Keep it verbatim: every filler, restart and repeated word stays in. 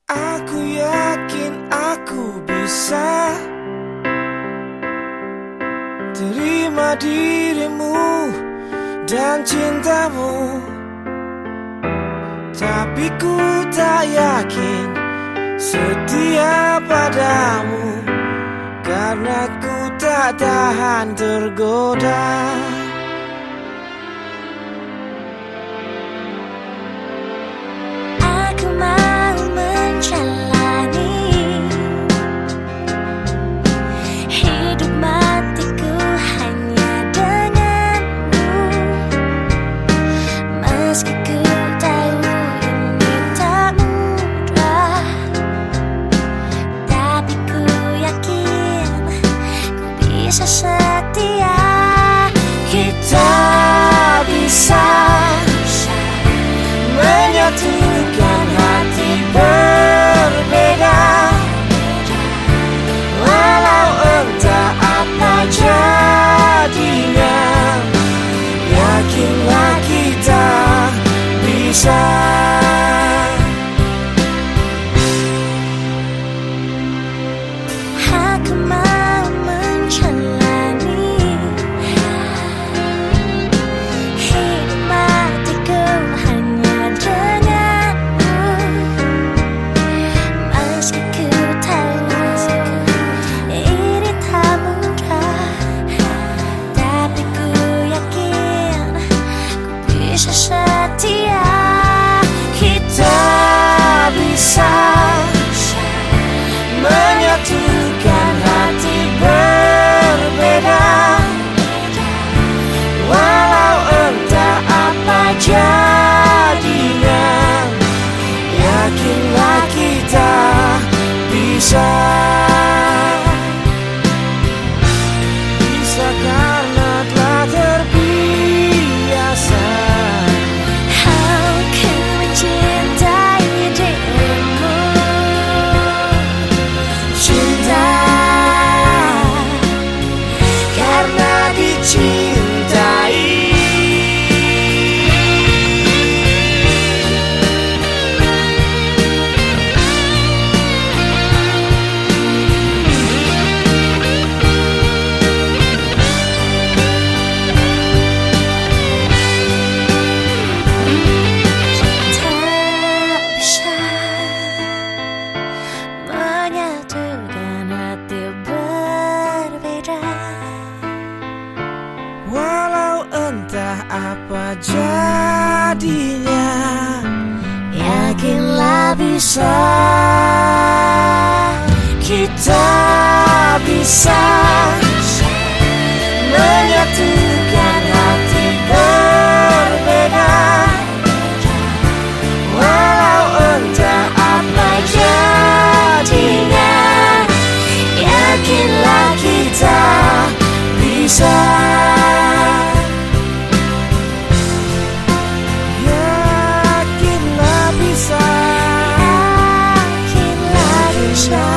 Aku yakin aku bisa terima dirimu dan cintamu, tapi ku tak yakin setia padamu, karena ku tak tahan tergoda. Aku mau menjalani hidup matiku hanya denganmu, meski ku tahu ini tak mudah, tapi ku yakin ku bisa setia. Kita bisa menyatukan hati berbeda, walau entah apa jadinya. Yakinlah kita bisa. Aku mau menjalani hidup matiku hanya denganmu, meski ku tahu ini tak mudah, tapi ku yakin ku bisa setia. Kita bisa menyatukan hati berbeda, walau entah apa jadinya. Yakinlah kita bisa. Bisa karena telah terbiasa. Aku mencintai dirimu, Cinta karena dicintai. tak bisa menyatukan hati berbeda, Walau entah apa jadinya, yakinlah bisa. Kita bisa menyatukan hati berbeda, walau entah apa jadinya. Yakinlah kita bisa. Yakinlah bisa. yakinlah bisa.